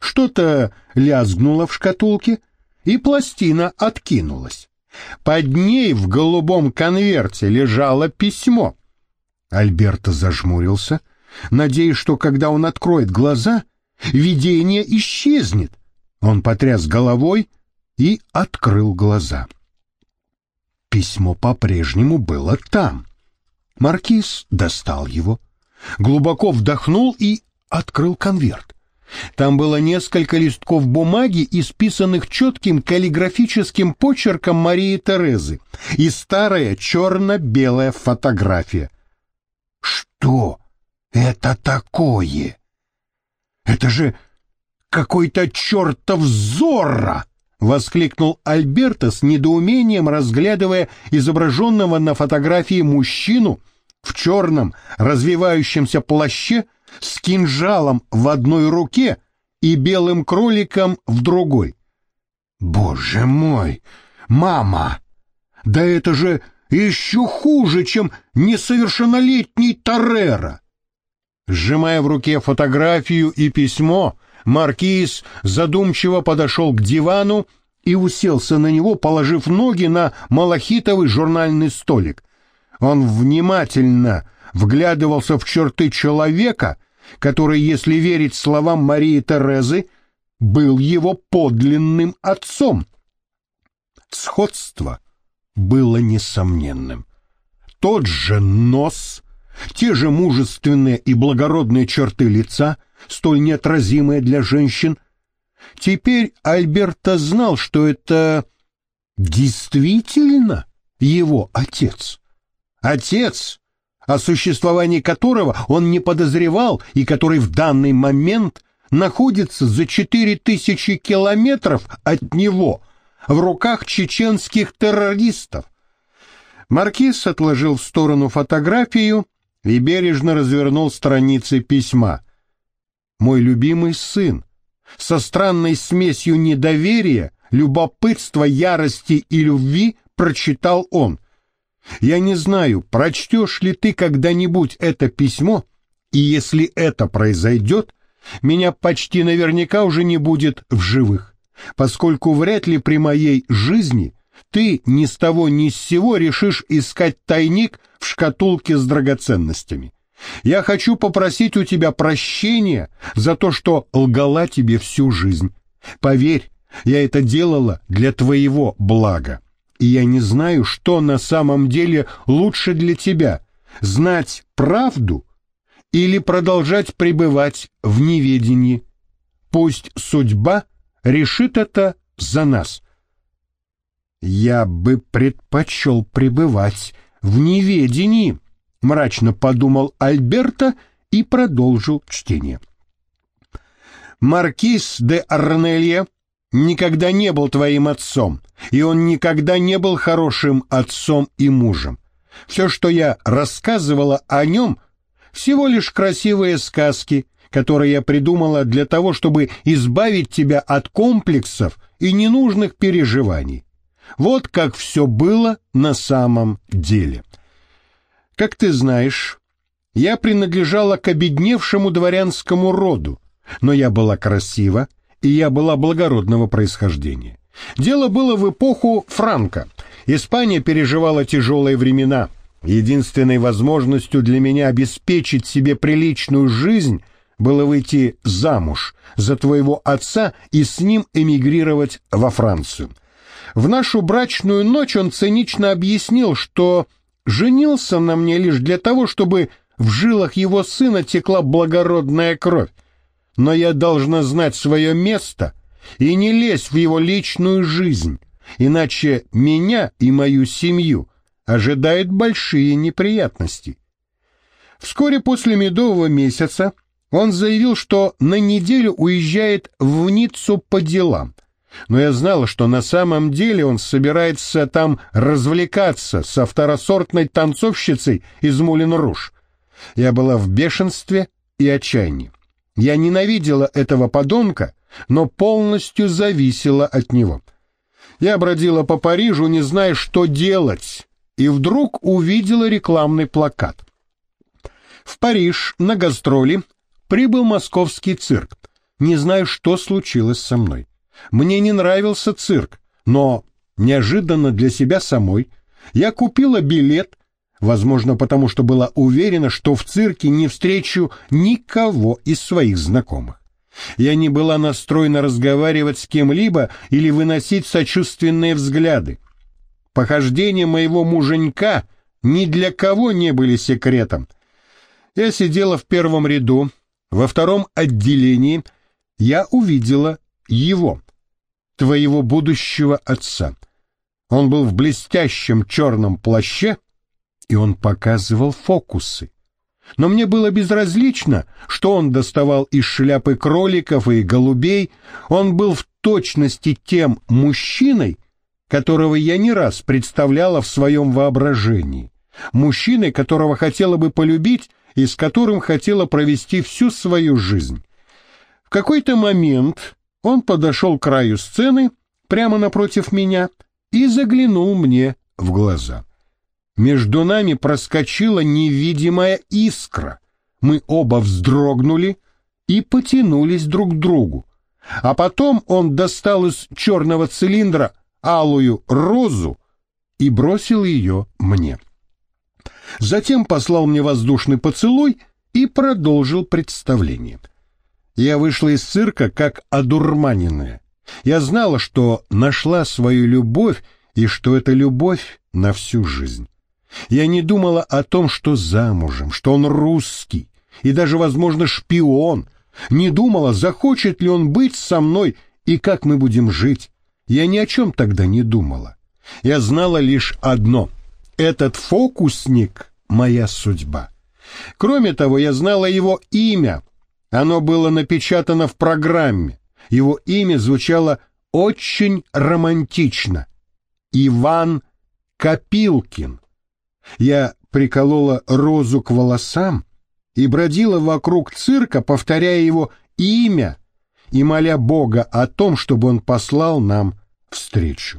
Что-то лязгнуло в шкатулке, и пластина откинулась. Под ней в голубом конверте лежало письмо. Альберто зажмурился, надеясь, что когда он откроет глаза, видение исчезнет. Он потряс головой и открыл глаза. Письмо по-прежнему было там. Маркиз достал его, глубоко вдохнул и открыл конверт. Там было несколько листков бумаги, исписанных четким каллиграфическим почерком Марии Терезы, и старая черно-белая фотография. Что это такое? Это же какой-то чертов Зорро! — воскликнул Альберто с недоумением, разглядывая изображенного на фотографии мужчину в черном развивающемся плаще с кинжалом в одной руке и белым кроликом в другой. «Боже мой! Мама! Да это же еще хуже, чем несовершеннолетний Торрера!» Сжимая в руке фотографию и письмо, маркиз задумчиво подошел к дивану и уселся на него, положив ноги на малахитовый журнальный столик. Он внимательно вглядывался в черты человека, который, если верить словам Марии Терезы, был его подлинным отцом. Сходство было несомненным. Тот же нос, те же мужественные и благородные черты лица, столь неотразимые для женщин. Теперь Альберто знал, что это действительно его отец. Отец, о существовании которого он не подозревал и который в данный момент находится за 4000 километров от него в руках чеченских террористов. Маркиз отложил в сторону фотографию и бережно развернул страницы письма. «Мой любимый сын», со странной смесью недоверия, любопытства, ярости и любви прочитал он. «Я не знаю, прочтешь ли ты когда-нибудь это письмо, и если это произойдет, меня почти наверняка уже не будет в живых, поскольку вряд ли при моей жизни ты ни с того ни с сего решишь искать тайник в шкатулке с драгоценностями. Я хочу попросить у тебя прощения за то, что лгала тебе всю жизнь. Поверь, я это делала для твоего блага. И я не знаю, что на самом деле лучше для тебя — знать правду или продолжать пребывать в неведении. Пусть судьба решит это за нас». «Я бы предпочел пребывать в неведении», — мрачно подумал Альберто и продолжил чтение. «Маркиз де Арнелья никогда не был твоим отцом, и он никогда не был хорошим отцом и мужем. Все, что я рассказывала о нем, всего лишь красивые сказки, которые я придумала для того, чтобы избавить тебя от комплексов и ненужных переживаний. Вот как все было на самом деле. Как ты знаешь, я принадлежала к обедневшему дворянскому роду, но я была красива, и я была благородного происхождения. Дело было в эпоху Франко. Испания переживала тяжелые времена. Единственной возможностью для меня обеспечить себе приличную жизнь было выйти замуж за твоего отца и с ним эмигрировать во Францию. В нашу брачную ночь он цинично объяснил, что женился на мне лишь для того, чтобы в жилах его сына текла благородная кровь. Но я должна знать свое место и не лезть в его личную жизнь, иначе меня и мою семью ожидают большие неприятности. Вскоре после медового месяца он заявил, что на неделю уезжает в Ниццу по делам. Но я знала, что на самом деле он собирается там развлекаться со второсортной танцовщицей из Мулен-Руж. Я была в бешенстве и отчаянии. Я ненавидела этого подонка, но полностью зависела от него. Я бродила по Парижу, не зная, что делать, и вдруг увидела рекламный плакат. В Париж на гастроли прибыл московский цирк. Не знаю, что случилось со мной. Мне не нравился цирк, но неожиданно для себя самой я купила билет, возможно, потому что была уверена, что в цирке не встречу никого из своих знакомых. Я не была настроена разговаривать с кем-либо или выносить сочувственные взгляды. Похождения моего муженька ни для кого не были секретом. Я сидела в первом ряду, во втором отделении. Я увидела его, твоего будущего отца. Он был в блестящем черном плаще, и он показывал фокусы. Но мне было безразлично, что он доставал из шляпы кроликов и голубей. Он был в точности тем мужчиной, которого я не раз представляла в своем воображении. Мужчиной, которого хотела бы полюбить и с которым хотела провести всю свою жизнь. В какой-то момент он подошел к краю сцены, прямо напротив меня, и заглянул мне в глаза. Между нами проскочила невидимая искра. Мы оба вздрогнули и потянулись друг к другу. А потом он достал из черного цилиндра алую розу и бросил ее мне. Затем послал мне воздушный поцелуй и продолжил представление. Я вышла из цирка как одурманенная. Я знала, что нашла свою любовь и что это любовь на всю жизнь. Я не думала о том, что замужем, что он русский и даже, возможно, шпион. Не думала, захочет ли он быть со мной и как мы будем жить. Я ни о чем тогда не думала. Я знала лишь одно — этот фокусник — моя судьба. Кроме того, я знала его имя. Оно было напечатано в программе. Его имя звучало очень романтично. Иван Копилкин. Я приколола розу к волосам и бродила вокруг цирка, повторяя его имя и моля Бога о том, чтобы он послал нам встречу.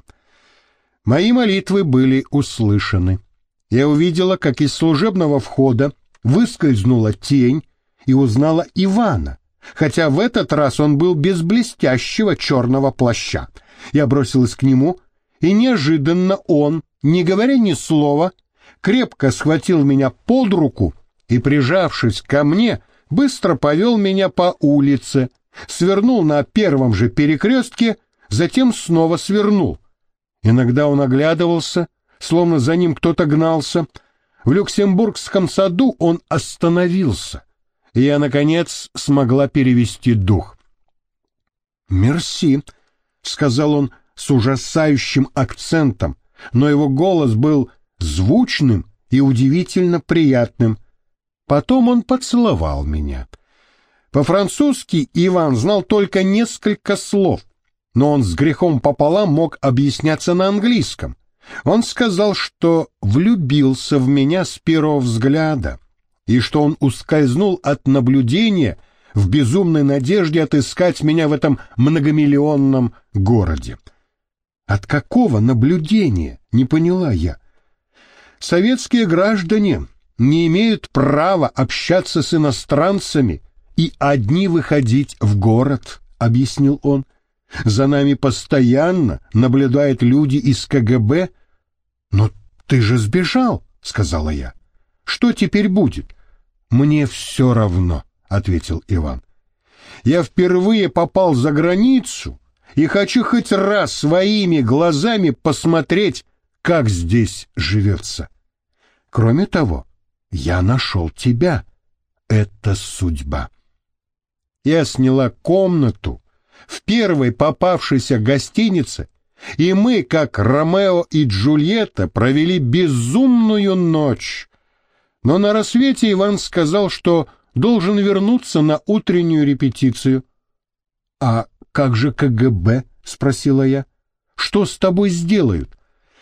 Мои молитвы были услышаны. Я увидела, как из служебного входа выскользнула тень и узнала Ивана, хотя в этот раз он был без блестящего черного плаща. Я бросилась к нему, и неожиданно он, не говоря ни слова, крепко схватил меня под руку и, прижавшись ко мне, быстро повел меня по улице, свернул на первом же перекрестке, затем снова свернул. Иногда он оглядывался, словно за ним кто-то гнался. В Люксембургском саду он остановился, и я, наконец, смогла перевести дух. «Мерси», — сказал он с ужасающим акцентом, но его голос был звучным и удивительно приятным. Потом он поцеловал меня. По-французски Иван знал только несколько слов, но он с грехом пополам мог объясняться на английском. Он сказал, что влюбился в меня с первого взгляда и что он ускользнул от наблюдения в безумной надежде отыскать меня в этом многомиллионном городе. От какого наблюдения, не поняла я. Советские граждане не имеют права общаться с иностранцами и одни выходить в город, объяснил он. За нами постоянно наблюдают люди из КГБ. Но ты же сбежал, сказала я. Что теперь будет? Мне все равно, ответил Иван. Я впервые попал за границу и хочу хоть раз своими глазами посмотреть, как здесь живется. Кроме того, я нашел тебя. Это судьба. Я сняла комнату в первой попавшейся гостинице, и мы, как Ромео и Джульетта, провели безумную ночь. Но на рассвете Иван сказал, что должен вернуться на утреннюю репетицию. — А как же КГБ? — спросила я. — Что с тобой сделают?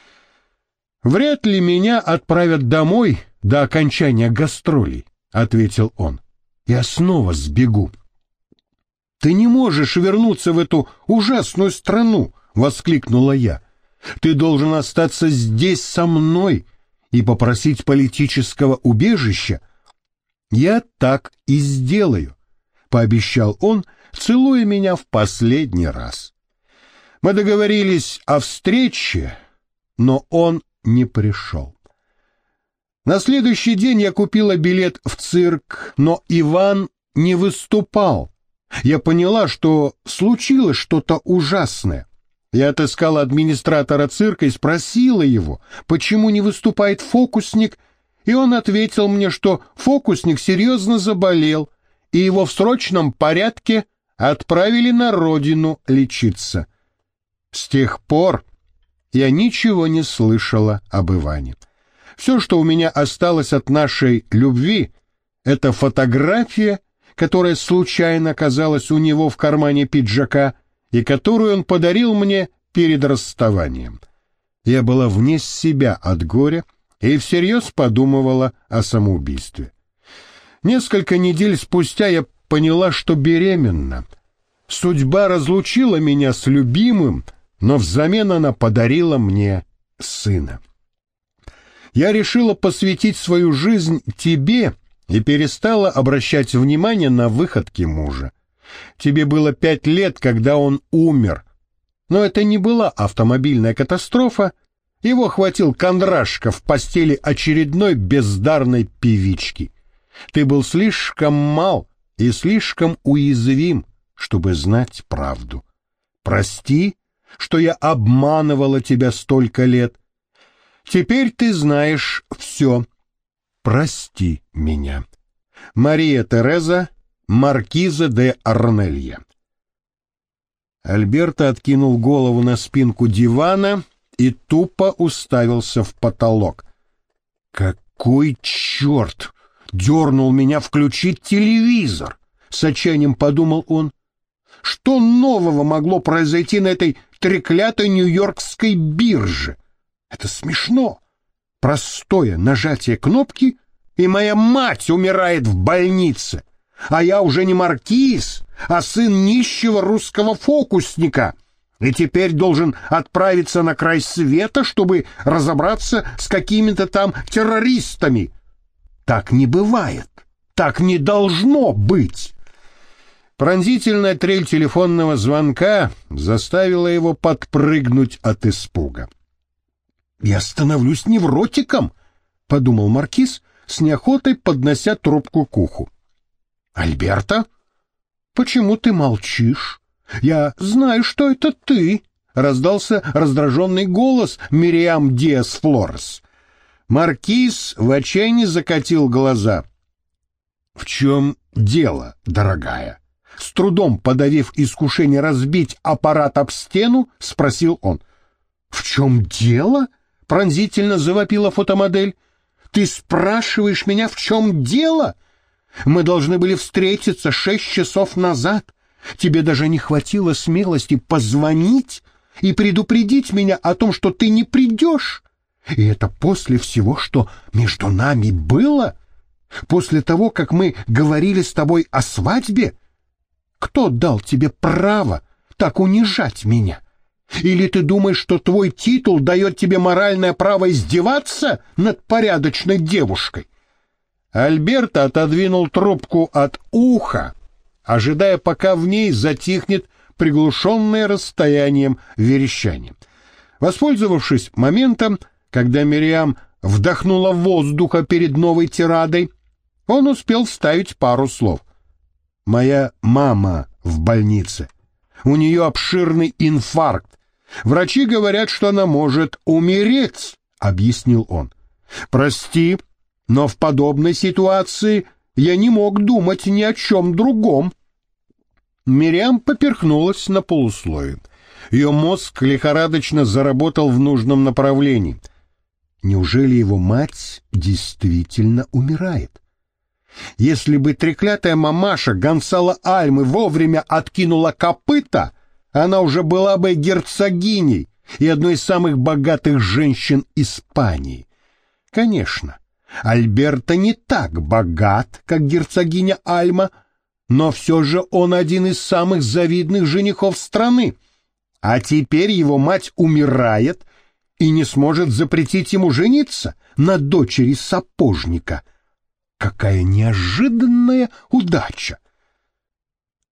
— Вряд ли меня отправят домой до окончания гастролей, — ответил он. — Я снова сбегу. — Ты не можешь вернуться в эту ужасную страну, — воскликнула я. — Ты должен остаться здесь со мной и попросить политического убежища. — Я так и сделаю, — пообещал он, целуя меня в последний раз. Мы договорились о встрече, но он не пришел. На следующий день я купила билет в цирк, но Иван не выступал. Я поняла, что случилось что-то ужасное. Я отыскала администратора цирка и спросила его, почему не выступает фокусник, и он ответил мне, что фокусник серьезно заболел, и его в срочном порядке отправили на родину лечиться. С тех пор я ничего не слышала об Иване. Все, что у меня осталось от нашей любви, это фотография, которая случайно оказалась у него в кармане пиджака и которую он подарил мне перед расставанием. Я была вне себя от горя и всерьез подумывала о самоубийстве. Несколько недель спустя я поняла, что беременна. Судьба разлучила меня с любимым, но взамен она подарила мне сына. Я решила посвятить свою жизнь тебе и перестала обращать внимание на выходки мужа. Тебе было 5 лет, когда он умер. Но это не была автомобильная катастрофа. Его хватил кондрашка в постели очередной бездарной певички. Ты был слишком мал и слишком уязвим, чтобы знать правду. Прости, что я обманывала тебя столько лет. Теперь ты знаешь все. Прости меня. Мария Тереза, маркиза де Арнелья. Альберто откинул голову на спинку дивана и тупо уставился в потолок. «Какой черт! Дернул меня включить телевизор!» — с отчаянием подумал он. «Что нового могло произойти на этой треклятой нью-йоркской бирже? Это смешно. Простое нажатие кнопки, и моя мать умирает в больнице. А я уже не маркиз, а сын нищего русского фокусника, и теперь должен отправиться на край света, чтобы разобраться с какими-то там террористами. Так не бывает. Так не должно быть». Пронзительная трель телефонного звонка заставила его подпрыгнуть от испуга. «Я становлюсь невротиком», — подумал маркиз, с неохотой поднося трубку к уху. «Альберто, почему ты молчишь? Я знаю, что это ты», — раздался раздраженный голос Мириам Диас-Флорес. Маркиз в отчаянии закатил глаза. «В чем дело, дорогая?» С трудом подавив искушение разбить аппарат об стену, спросил он. «В чем дело?» — пронзительно завопила фотомодель. «Ты спрашиваешь меня, в чем дело? Мы должны были встретиться 6 часов назад. Тебе даже не хватило смелости позвонить и предупредить меня о том, что ты не придешь. И это после всего, что между нами было? После того, как мы говорили с тобой о свадьбе? Кто дал тебе право так унижать меня? Или ты думаешь, что твой титул дает тебе моральное право издеваться над порядочной девушкой?» Альберто отодвинул трубку от уха, ожидая, пока в ней затихнет приглушенное расстоянием верещание. Воспользовавшись моментом, когда Мириам вдохнула воздуха перед новой тирадой, он успел вставить пару слов. «Моя мама в больнице. У нее обширный инфаркт. Врачи говорят, что она может умереть», — объяснил он. «Прости, но в подобной ситуации я не мог думать ни о чем другом». Мириам поперхнулась на полуслове. Ее мозг лихорадочно заработал в нужном направлении. Неужели его мать действительно умирает? Если бы треклятая мамаша Гонсало Альмы вовремя откинула копыта, она уже была бы герцогиней и одной из самых богатых женщин Испании. Конечно, Альберто не так богат, как герцогиня Альма, но все же он один из самых завидных женихов страны. А теперь его мать умирает и не сможет запретить ему жениться на дочери сапожника. Какая неожиданная удача!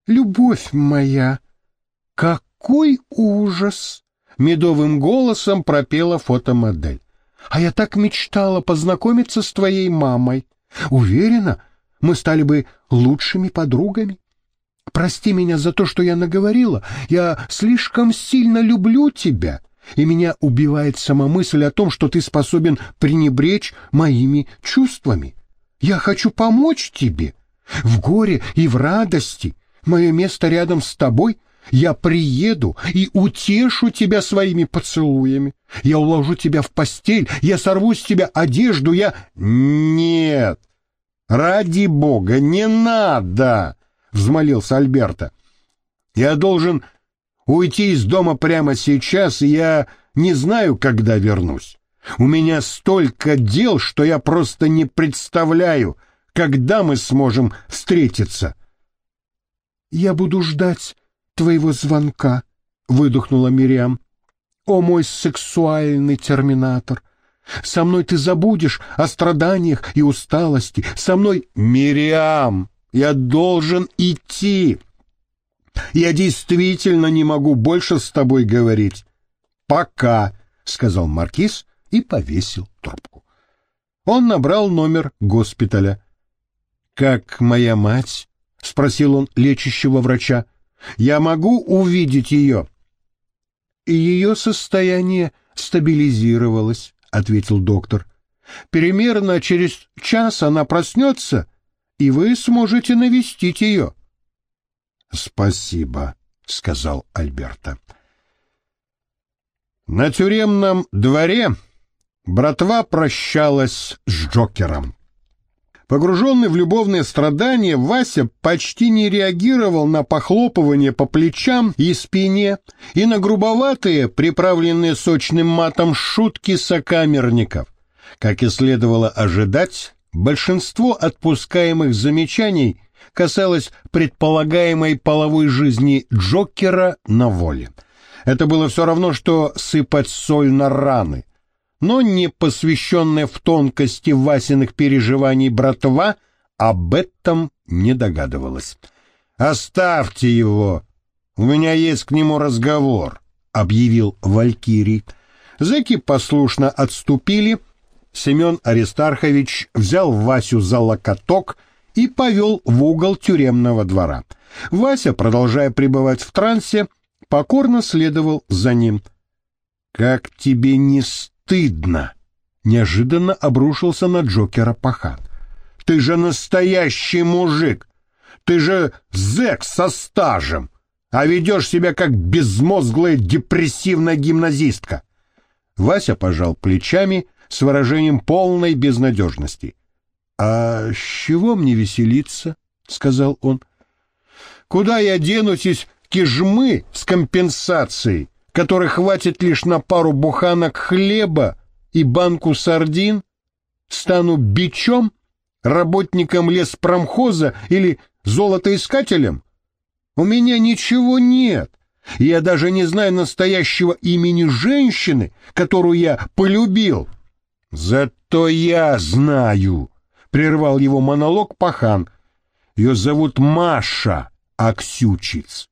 Любовь моя, какой ужас! Медовым голосом пропела фотомодель. А я так мечтала познакомиться с твоей мамой. Уверена, мы стали бы лучшими подругами. Прости меня за то, что я наговорила. Я слишком сильно люблю тебя, и меня убивает сама мысль о том, что ты способен пренебречь моими чувствами. Я хочу помочь тебе. В горе и в радости. Мое место рядом с тобой. Я приеду и утешу тебя своими поцелуями. Я уложу тебя в постель, я сорву с тебя одежду, я... Нет, ради бога, не надо, взмолился Альберто. Я должен уйти из дома прямо сейчас, и я не знаю, когда вернусь. У меня столько дел, что я просто не представляю, когда мы сможем встретиться. Я буду ждать твоего звонка, выдохнула Мириам. О, мой сексуальный терминатор! Со мной ты забудешь о страданиях и усталости. Со мной... Мириам, я должен идти. Я действительно не могу больше с тобой говорить. Пока, сказал маркиз и повесил трубку. Он набрал номер госпиталя. Как моя мать? Спросил он лечащего врача. Я могу увидеть ее? Ее состояние стабилизировалось, ответил доктор. Примерно через час она проснется, и вы сможете навестить ее. Спасибо, сказал Альберто. На тюремном дворе братва прощалась с Джокером. Погруженный в любовные страдания, Вася почти не реагировал на похлопывание по плечам и спине и на грубоватые, приправленные сочным матом, шутки сокамерников. Как и следовало ожидать, большинство отпускаемых замечаний касалось предполагаемой половой жизни Джокера на воле. Это было все равно, что сыпать соль на раны. Но не посвященная в тонкости Васиных переживаний братва об этом не догадывалась. «Оставьте его, у меня есть к нему разговор», — объявил Валькирий. Зэки послушно отступили. Семен Аристархович взял Васю за локоток и повел в угол тюремного двора. Вася, продолжая пребывать в трансе, покорно следовал за ним. «Как тебе не стыдно?» — неожиданно обрушился на Джокера Пахан. «Ты же настоящий мужик! Ты же зэк со стажем, а ведешь себя как безмозглая депрессивная гимназистка!» Вася пожал плечами с выражением полной безнадежности. «А с чего мне веселиться?» — сказал он. «Куда я денусь из кижмы с компенсацией, которой хватит лишь на пару буханок хлеба и банку сардин? Стану бичом, работником леспромхоза или золотоискателем? У меня ничего нет. Я даже не знаю настоящего имени женщины, которую я полюбил». «Зато я знаю», — прервал его монолог Пахан. «Ее зовут Маша Аксючиц».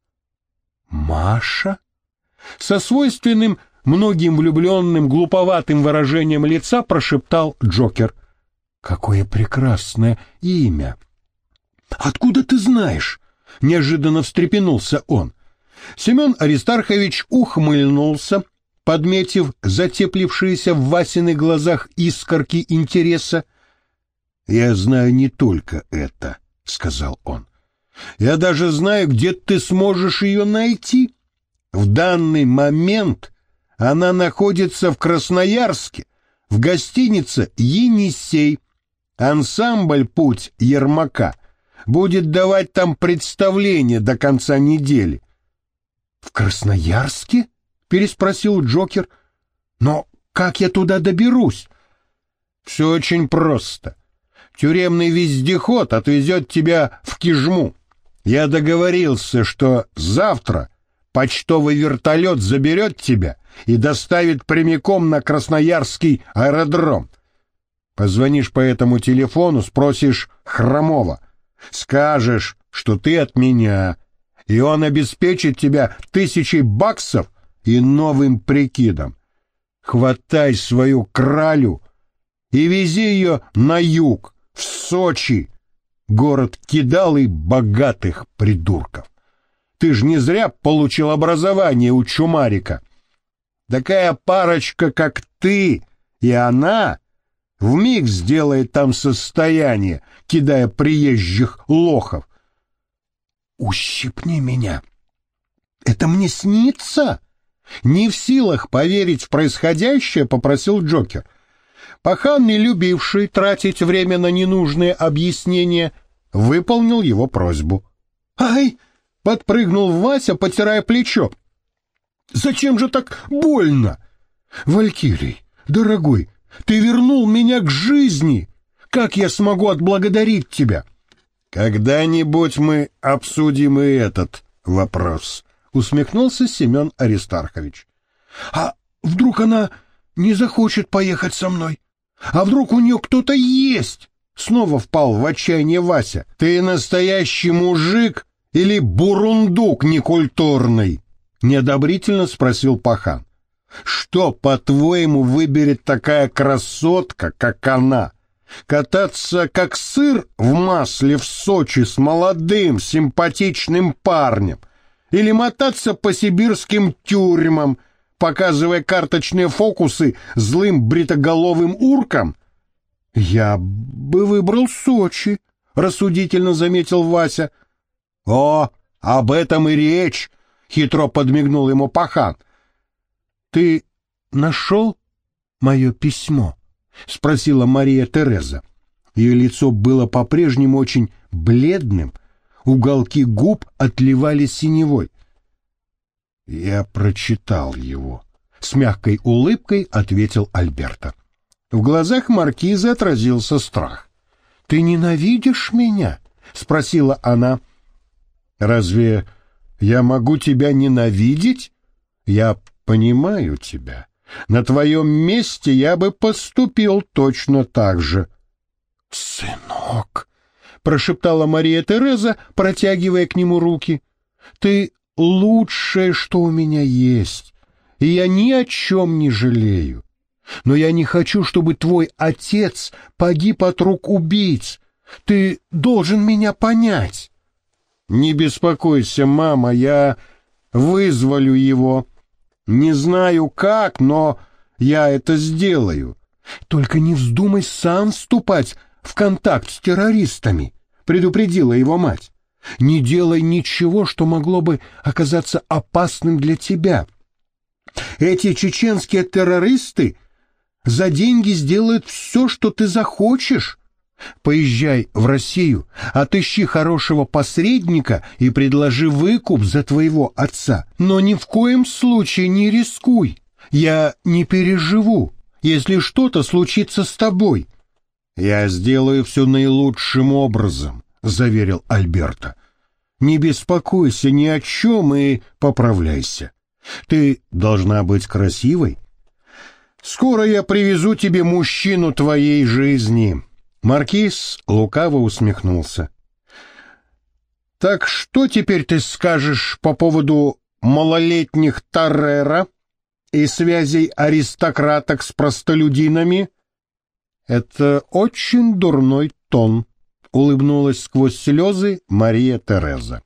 «Маша?» Со свойственным многим влюбленным глуповатым выражением лица прошептал Джокер. «Какое прекрасное имя!» «Откуда ты знаешь?» — неожиданно встрепенулся он. Семен Аристархович ухмыльнулся, подметив затеплившиеся в Васиных глазах искорки интереса. «Я знаю не только это», — сказал он. «Я даже знаю, где ты сможешь ее найти. В данный момент она находится в Красноярске, в гостинице «Енисей». Ансамбль «Путь Ермака» будет давать там представление до конца недели». «В Красноярске?» — переспросил Джокер. «Но как я туда доберусь?» «Все очень просто. Тюремный вездеход отвезет тебя в Кижму. Я договорился, что завтра почтовый вертолет заберет тебя и доставит прямиком на Красноярский аэродром. Позвонишь по этому телефону, спросишь Хромова. Скажешь, что ты от меня, и он обеспечит тебя $1000 и новым прикидом. Хватай свою кралю и вези ее на юг, в Сочи, город кидал и богатых придурков. Ты ж не зря получил образование у Чумарика. Такая парочка, как ты и она, вмиг сделает там состояние, кидая приезжих лохов. Ущипни меня. Это мне снится? Не в силах поверить в происходящее, попросил Джокер. Пахан, не любивший тратить время на ненужные объяснения, выполнил его просьбу. «Ай!» — подпрыгнул Вася, потирая плечо. «Зачем же так больно?» «Валькирий, дорогой, ты вернул меня к жизни. Как я смогу отблагодарить тебя?» «Когда-нибудь мы обсудим и этот вопрос», — усмехнулся Семен Аристархович. «А вдруг она не захочет поехать со мной? А вдруг у нее кто-то есть?» Снова впал в отчаяние Вася. «Ты настоящий мужик или бурундук некультурный?» Неодобрительно спросил Пахан. «Что, по-твоему, выберет такая красотка, как она? Кататься как сыр в масле в Сочи с молодым, симпатичным парнем? Или мотаться по сибирским тюрьмам, показывая карточные фокусы злым бритоголовым уркам?» «Я бы выбрал Сочи», — рассудительно заметил Вася. «О, об этом и речь», — хитро подмигнул ему Пахан. «Ты нашел мое письмо?» — спросила Мария Тереза. Ее лицо было по-прежнему очень бледным, уголки губ отливали синевой. «Я прочитал его», — с мягкой улыбкой ответил Альберто. В глазах маркизы отразился страх. «Ты ненавидишь меня?» — спросила она. «Разве я могу тебя ненавидеть? Я понимаю тебя. На твоем месте я бы поступил точно так же». «Сынок», — прошептала Мария Тереза, протягивая к нему руки, — «ты лучшее, что у меня есть, и я ни о чем не жалею. Но я не хочу, чтобы твой отец погиб от рук убийц. Ты должен меня понять». «Не беспокойся, мама, я вызволю его. Не знаю как, но я это сделаю». «Только не вздумай сам вступать в контакт с террористами», — предупредила его мать. «Не делай ничего, что могло бы оказаться опасным для тебя. Эти чеченские террористы за деньги сделают все, что ты захочешь. Поезжай в Россию, отыщи хорошего посредника и предложи выкуп за твоего отца. Но ни в коем случае не рискуй. Я не переживу, если что-то случится с тобой». «Я сделаю все наилучшим образом», — заверил Альберто. «Не беспокойся ни о чем и поправляйся. Ты должна быть красивой. Скоро я привезу тебе мужчину твоей жизни». Маркиз лукаво усмехнулся. «Так что теперь ты скажешь по поводу малолетних Таррера и связей аристократок с простолюдинами?» «Это очень дурной тон», — улыбнулась сквозь слезы Мария Тереза.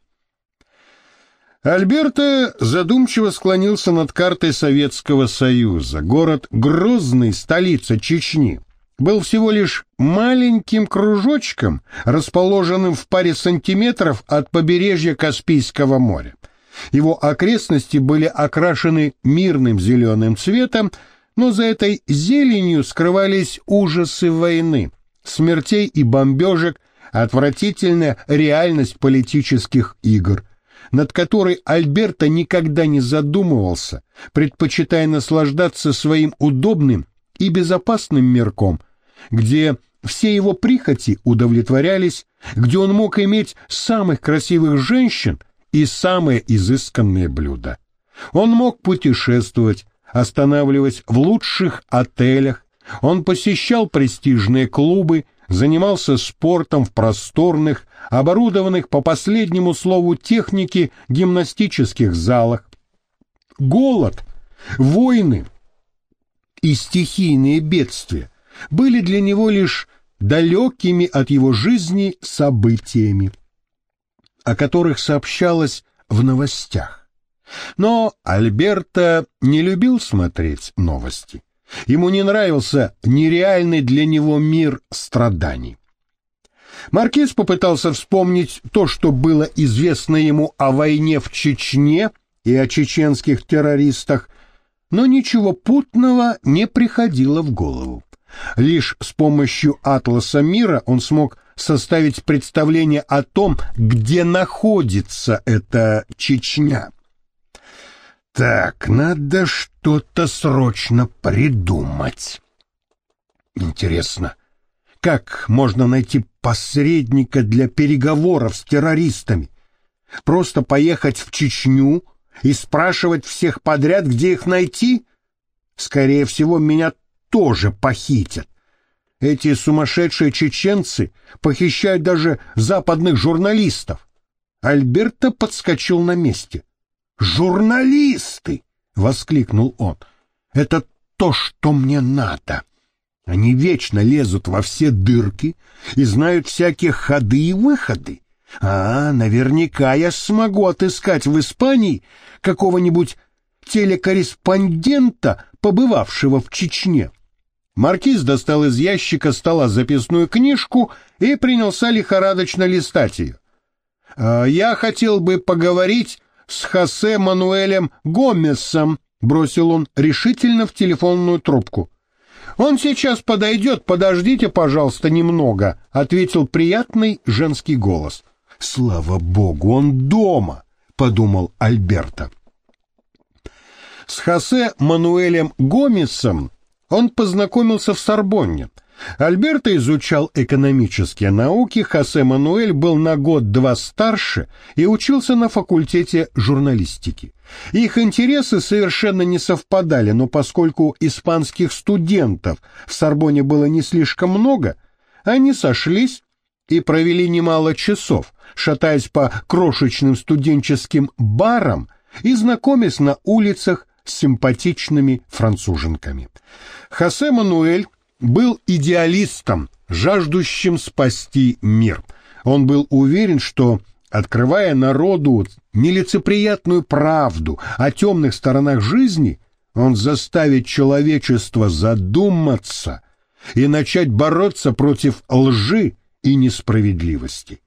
Альберто задумчиво склонился над картой Советского Союза. Город Грозный, столица Чечни, был всего лишь маленьким кружочком, расположенным в паре сантиметров от побережья Каспийского моря. Его окрестности были окрашены мирным зеленым цветом, но за этой зеленью скрывались ужасы войны, смертей и бомбежек, отвратительная реальность политических игр, над которой Альберто никогда не задумывался, предпочитая наслаждаться своим удобным и безопасным мирком, где все его прихоти удовлетворялись, где он мог иметь самых красивых женщин и самые изысканные блюда. Он мог путешествовать, останавливаясь в лучших отелях, он посещал престижные клубы, занимался спортом в просторных, оборудованных по последнему слову техники гимнастических залах. Голод, войны и стихийные бедствия были для него лишь далекими от его жизни событиями, о которых сообщалось в новостях. Но Альберто не любил смотреть новости. Ему не нравился нереальный для него мир страданий. Маркиз попытался вспомнить то, что было известно ему о войне в Чечне и о чеченских террористах, но ничего путного не приходило в голову. Лишь с помощью атласа мира он смог составить представление о том, где находится эта Чечня. Так, надо что-то срочно придумать. Интересно, как можно найти посредника для переговоров с террористами? Просто поехать в Чечню и спрашивать всех подряд, где их найти? Скорее всего, меня тоже похитят. Эти сумасшедшие чеченцы похищают даже западных журналистов. Альберто подскочил на месте. «Журналисты!» — воскликнул он. «Это то, что мне надо. Они вечно лезут во все дырки и знают всякие ходы и выходы. Наверняка я смогу отыскать в Испании какого-нибудь телекорреспондента, побывавшего в Чечне». Маркиз достал из ящика стола записную книжку и принялся лихорадочно листать ее. «Я хотел бы поговорить с Хосе Мануэлем Гомесом», — бросил он решительно в телефонную трубку. «Он сейчас подойдет, подождите, пожалуйста, немного», — ответил приятный женский голос. «Слава богу, он дома», — подумал Альберто. С Хосе Мануэлем Гомесом он познакомился в Сорбонне. Альберто изучал экономические науки, Хосе Мануэль был на год-два старше и учился на факультете журналистики. Их интересы совершенно не совпадали, но поскольку испанских студентов в Сорбонне было не слишком много, они сошлись и провели немало часов, шатаясь по крошечным студенческим барам и знакомясь на улицах с симпатичными француженками. Хосе Мануэль был идеалистом, жаждущим спасти мир. Он был уверен, что, открывая народу нелицеприятную правду о темных сторонах жизни, он заставит человечество задуматься и начать бороться против лжи и несправедливости.